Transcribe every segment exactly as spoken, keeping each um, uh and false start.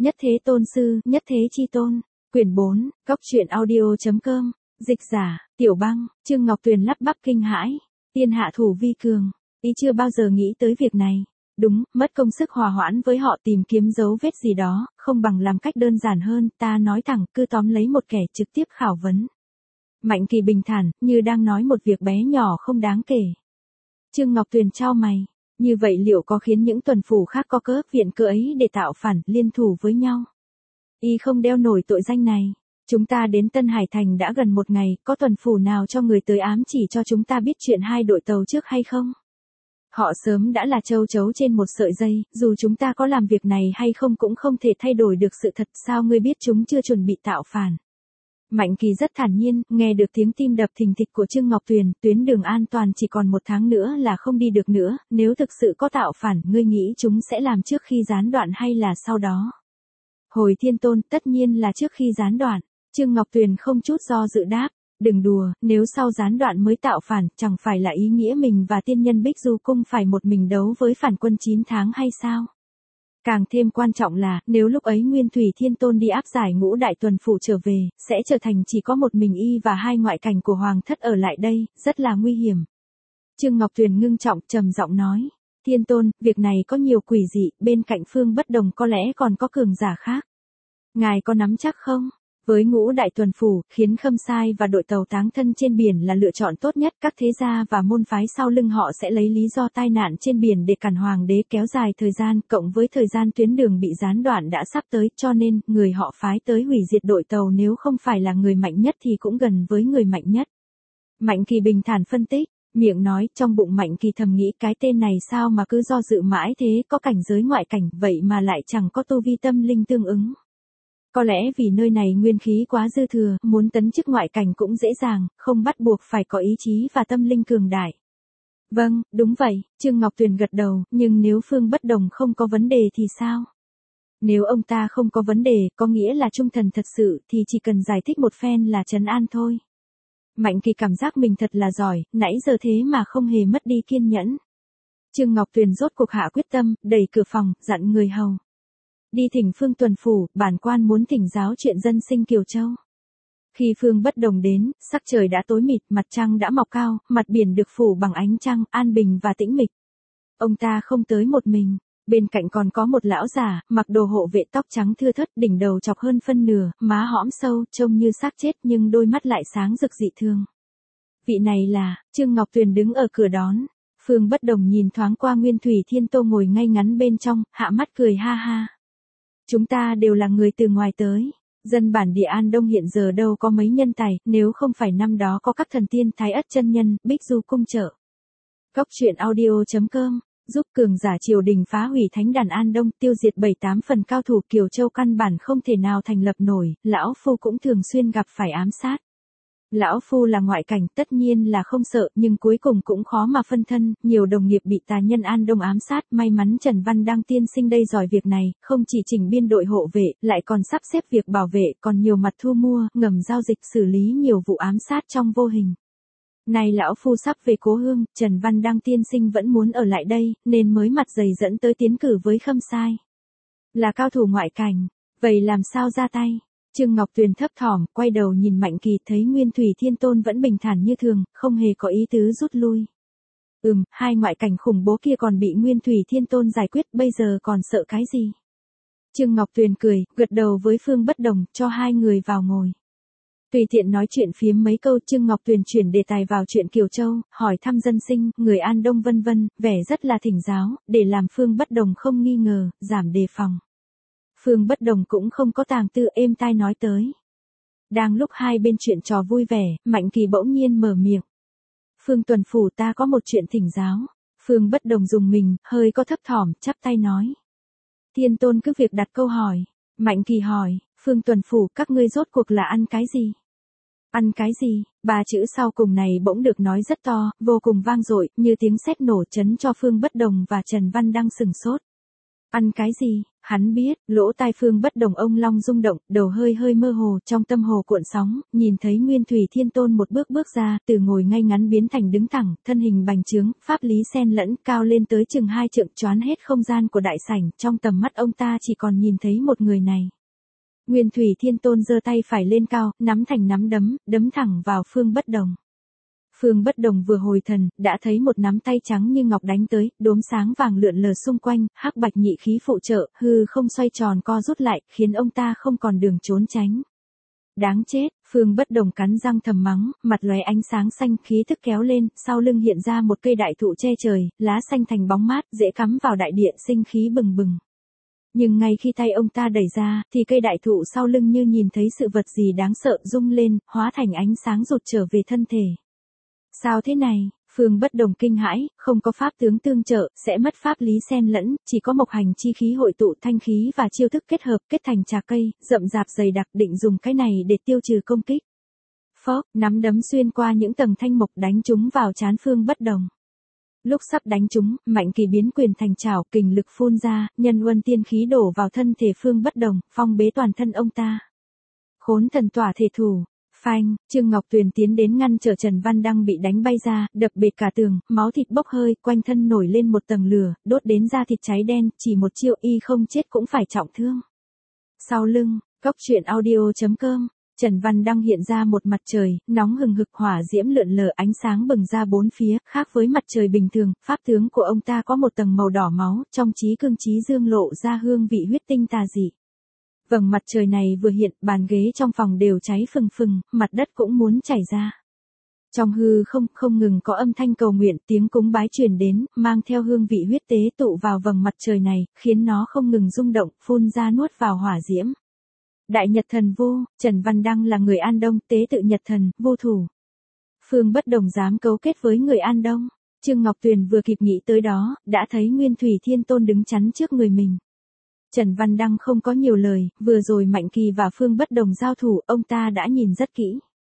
Nhất Thế Tôn Sư, Nhất Thế Chi Tôn. Quyển bốn, Cóc truyện audio chấm com. Dịch giả, Tiểu Băng. Trương Ngọc Tuyền lắp bắp kinh hãi. Tiên hạ thủ vi cường. Y chưa bao giờ nghĩ tới việc này. Đúng, mất công sức hòa hoãn với họ tìm kiếm dấu vết gì đó, không bằng làm cách đơn giản hơn, ta nói thẳng, cứ tóm lấy một kẻ trực tiếp khảo vấn. Mạnh Kỳ bình thản, như đang nói một việc bé nhỏ không đáng kể. Trương Ngọc Tuyền chau mày. Như vậy liệu có khiến những tuần phủ khác có cớ viện cớ ấy để tạo phản, liên thủ với nhau? Y không đeo nổi tội danh này. Chúng ta đến Tân Hải Thành đã gần một ngày, có tuần phủ nào cho người tới ám chỉ cho chúng ta biết chuyện hai đội tàu trước hay không? Họ sớm đã là châu chấu trên một sợi dây, dù chúng ta có làm việc này hay không cũng không thể thay đổi được sự thật, sao ngươi biết chúng chưa chuẩn bị tạo phản? Mạnh Kỳ rất thản nhiên, nghe được tiếng tim đập thình thịch của Trương Ngọc Tuyền, tuyến đường an toàn chỉ còn một tháng nữa là không đi được nữa, nếu thực sự có tạo phản, ngươi nghĩ chúng sẽ làm trước khi gián đoạn hay là sau đó? Hồi Thiên Tôn, tất nhiên là trước khi gián đoạn. Trương Ngọc Tuyền không chút do dự đáp, đừng đùa, nếu sau gián đoạn mới tạo phản, chẳng phải là ý nghĩa mình và tiên nhân Bích Du Cung phải một mình đấu với phản quân chín tháng hay sao? Càng thêm quan trọng là, nếu lúc ấy Nguyên Thủy Thiên Tôn đi áp giải ngũ đại tuần phủ trở về, sẽ trở thành chỉ có một mình y và hai ngoại cảnh của Hoàng thất ở lại đây, rất là nguy hiểm. Trương Ngọc Tuyền ngưng trọng trầm giọng nói, Thiên Tôn, việc này có nhiều quỷ dị, bên cạnh Phương Bất Đồng có lẽ còn có cường giả khác. Ngài có nắm chắc không? Với ngũ đại tuần phủ, khiến Khâm Sai và đội tàu táng thân trên biển là lựa chọn tốt nhất, các thế gia và môn phái sau lưng họ sẽ lấy lý do tai nạn trên biển để cản hoàng đế kéo dài thời gian, cộng với thời gian tuyến đường bị gián đoạn đã sắp tới, cho nên, người họ phái tới hủy diệt đội tàu nếu không phải là người mạnh nhất thì cũng gần với người mạnh nhất. Mạnh Kỳ bình thản phân tích, miệng nói, trong bụng Mạnh Kỳ thầm nghĩ cái tên này sao mà cứ do dự mãi thế, có cảnh giới ngoại cảnh, vậy mà lại chẳng có tu vi tâm linh tương ứng. Có lẽ vì nơi này nguyên khí quá dư thừa, muốn tấn chức ngoại cảnh cũng dễ dàng, không bắt buộc phải có ý chí và tâm linh cường đại. Vâng, đúng vậy, Trương Ngọc Tuyền gật đầu, nhưng nếu Phương Bất Đồng không có vấn đề thì sao? Nếu ông ta không có vấn đề, có nghĩa là trung thần thật sự, thì chỉ cần giải thích một phen là trấn an thôi. Mạnh Kỳ cảm giác mình thật là giỏi, nãy giờ thế mà không hề mất đi kiên nhẫn. Trương Ngọc Tuyền rốt cuộc hạ quyết tâm, đẩy cửa phòng, dặn người hầu. Đi thỉnh Phương tuần phủ, bản quan muốn thỉnh giáo chuyện dân sinh Kiều Châu. Khi Phương Bất Đồng đến, sắc trời đã tối mịt, mặt trăng đã mọc cao, mặt biển được phủ bằng ánh trăng, an bình và tĩnh mịch. Ông ta không tới một mình, bên cạnh còn có một lão già, mặc đồ hộ vệ tóc trắng thưa thớt, đỉnh đầu chọc hơn phân nửa, má hõm sâu, trông như xác chết nhưng đôi mắt lại sáng rực dị thường. Vị này là, Trương Ngọc Tuyền đứng ở cửa đón. Phương Bất Đồng nhìn thoáng qua Nguyên Thủy Thiên Tôn ngồi ngay ngắn bên trong, hạ mắt cười ha ha. Chúng ta đều là người từ ngoài tới. Dân bản địa An Đông hiện giờ đâu có mấy nhân tài, nếu không phải năm đó có các thần tiên Thái Ất chân nhân, Bích Du Cung trợ. Cóc truyện audio chấm com, giúp cường giả triều đình phá hủy thánh đàn An Đông, tiêu diệt bảy tám phần cao thủ Kiều Châu căn bản không thể nào thành lập nổi, lão phu cũng thường xuyên gặp phải ám sát. Lão phu là ngoại cảnh tất nhiên là không sợ, nhưng cuối cùng cũng khó mà phân thân, nhiều đồng nghiệp bị tà nhân An Đông ám sát, may mắn Trần Văn Đăng tiên sinh đây giỏi việc này, không chỉ chỉnh biên đội hộ vệ, lại còn sắp xếp việc bảo vệ, còn nhiều mặt thu mua, ngầm giao dịch xử lý nhiều vụ ám sát trong vô hình. Này lão phu sắp về cố hương, Trần Văn Đăng tiên sinh vẫn muốn ở lại đây, nên mới mặt dày dẫn tới tiến cử với Khâm Sai. Là cao thủ ngoại cảnh, vậy làm sao ra tay? Trương Ngọc Tuyền thấp thỏm, quay đầu nhìn Mạnh Kỳ thấy Nguyên Thủy Thiên Tôn vẫn bình thản như thường, không hề có ý tứ rút lui. Ừm, hai ngoại cảnh khủng bố kia còn bị Nguyên Thủy Thiên Tôn giải quyết, bây giờ còn sợ cái gì? Trương Ngọc Tuyền cười, gật đầu với Phương Bất Đồng, cho hai người vào ngồi. Tùy tiện nói chuyện phiếm mấy câu, Trương Ngọc Tuyền chuyển đề tài vào chuyện Kiều Châu, hỏi thăm dân sinh, người An Đông vân vân, vẻ rất là thỉnh giáo, để làm Phương Bất Đồng không nghi ngờ, giảm đề phòng. Phương Bất Đồng cũng không có tàng tư, êm tai nói tới. Đang lúc hai bên chuyện trò vui vẻ, Mạnh Kỳ bỗng nhiên mở miệng. Phương tuần phủ ta có một chuyện thỉnh giáo. Phương Bất Đồng dùng mình, hơi có thấp thỏm, chắp tay nói. Thiên Tôn cứ việc đặt câu hỏi. Mạnh Kỳ hỏi, Phương tuần phủ các ngươi rốt cuộc là ăn cái gì? Ăn cái gì? Ba chữ sau cùng này bỗng được nói rất to, vô cùng vang dội, như tiếng sét nổ chấn cho Phương Bất Đồng và Trần Văn Đăng sừng sốt. Ăn cái gì? Hắn biết, lỗ tai Phương Bất Đồng ông long rung động, đầu hơi hơi mơ hồ, trong tâm hồ cuộn sóng, nhìn thấy Nguyên Thủy Thiên Tôn một bước bước ra, từ ngồi ngay ngắn biến thành đứng thẳng, thân hình bành trướng, pháp lý xen lẫn, cao lên tới chừng hai trượng, choán hết không gian của đại sảnh, trong tầm mắt ông ta chỉ còn nhìn thấy một người này. Nguyên Thủy Thiên Tôn giơ tay phải lên cao, nắm thành nắm đấm, đấm thẳng vào Phương Bất Đồng. Phương Bất Đồng vừa hồi thần, đã thấy một nắm tay trắng như ngọc đánh tới, đốm sáng vàng lượn lờ xung quanh, hắc bạch nhị khí phụ trợ, hư không xoay tròn co rút lại, khiến ông ta không còn đường trốn tránh. Đáng chết, Phương Bất Đồng cắn răng thầm mắng, mặt lóe ánh sáng xanh, khí thức kéo lên, sau lưng hiện ra một cây đại thụ che trời, lá xanh thành bóng mát, dễ cắm vào đại địa, sinh khí bừng bừng. Nhưng ngay khi tay ông ta đẩy ra, thì cây đại thụ sau lưng như nhìn thấy sự vật gì đáng sợ rung lên, hóa thành ánh sáng rụt trở về thân thể. Sao thế này? Phương Bất Đồng kinh hãi, không có pháp tướng tương trợ, sẽ mất pháp lý xen lẫn, chỉ có mộc hành chi khí hội tụ thanh khí và chiêu thức kết hợp, kết thành trà cây, rậm rạp dày đặc, định dùng cái này để tiêu trừ công kích. Phốc, nắm đấm xuyên qua những tầng thanh mộc đánh trúng vào trán Phương Bất Đồng. Lúc sắp đánh trúng, Mạnh Kỳ biến quyền thành chảo, kình lực phun ra, nhân uân tiên khí đổ vào thân thể Phương Bất Đồng, phong bế toàn thân ông ta. Khốn thần tỏa thể thủ. Phanh, Trương Ngọc Tuyền tiến đến ngăn trở Trần Văn Đăng bị đánh bay ra, đập bệt cả tường, máu thịt bốc hơi, quanh thân nổi lên một tầng lửa, đốt đến da thịt cháy đen, chỉ một chiêu y không chết cũng phải trọng thương. Sau lưng, Cốc truyện audio chấm com, Trần Văn Đăng hiện ra một mặt trời, nóng hừng hực, hỏa diễm lượn lờ, ánh sáng bừng ra bốn phía, khác với mặt trời bình thường, pháp tướng của ông ta có một tầng màu đỏ máu, trong trí cương trí dương lộ ra hương vị huyết tinh tà dị. Vầng mặt trời này vừa hiện, bàn ghế trong phòng đều cháy phừng phừng, mặt đất cũng muốn chảy ra. Trong hư không, không ngừng có âm thanh cầu nguyện, tiếng cúng bái truyền đến, mang theo hương vị huyết tế tụ vào vầng mặt trời này, khiến nó không ngừng rung động, phun ra nuốt vào hỏa diễm. Đại Nhật Thần Vô, Trần Văn Đăng là người An Đông, tế tự Nhật Thần, vô thủ. Phương Bất Đồng dám cấu kết với người An Đông. Trương Ngọc Tuyền vừa kịp nghĩ tới đó, đã thấy Nguyên Thủy Thiên Tôn đứng chắn trước người mình. Trần Văn Đăng không có nhiều lời, vừa rồi Mạnh Kỳ và Phương Bất Đồng giao thủ, ông ta đã nhìn rất kỹ.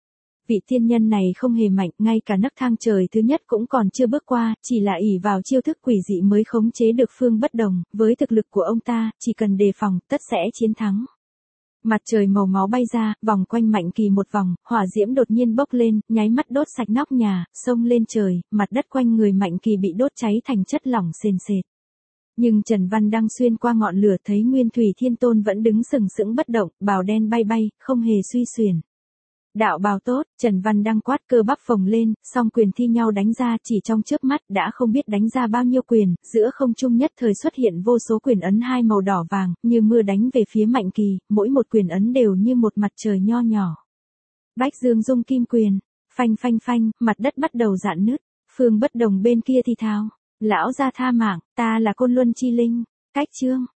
Vị tiên nhân này không hề mạnh, ngay cả nấc thang trời thứ nhất cũng còn chưa bước qua, chỉ là ỷ vào chiêu thức quỷ dị mới khống chế được Phương Bất Đồng, với thực lực của ông ta, chỉ cần đề phòng, tất sẽ chiến thắng. Mặt trời màu máu bay ra, vòng quanh Mạnh Kỳ một vòng, hỏa diễm đột nhiên bốc lên, nháy mắt đốt sạch nóc nhà, xông lên trời, mặt đất quanh người Mạnh Kỳ bị đốt cháy thành chất lỏng sền sệt. Nhưng Trần Văn Đăng xuyên qua ngọn lửa thấy Nguyên Thủy Thiên Tôn vẫn đứng sừng sững bất động, bào đen bay bay, không hề suy xuyển. Đạo bào tốt, Trần Văn Đăng quát, cơ bắp phồng lên, song quyền thi nhau đánh ra, chỉ trong chớp mắt đã không biết đánh ra bao nhiêu quyền, giữa không trung nhất thời xuất hiện vô số quyền ấn hai màu đỏ vàng, như mưa đánh về phía Mạnh Kỳ, mỗi một quyền ấn đều như một mặt trời nho nhỏ. Bách Dương Dung Kim Quyền, phanh phanh phanh, mặt đất bắt đầu rạn nứt. Phương Bất Đồng bên kia thì thào, lão gia tha mạng, ta là Côn Luân Chi Linh. Cách chương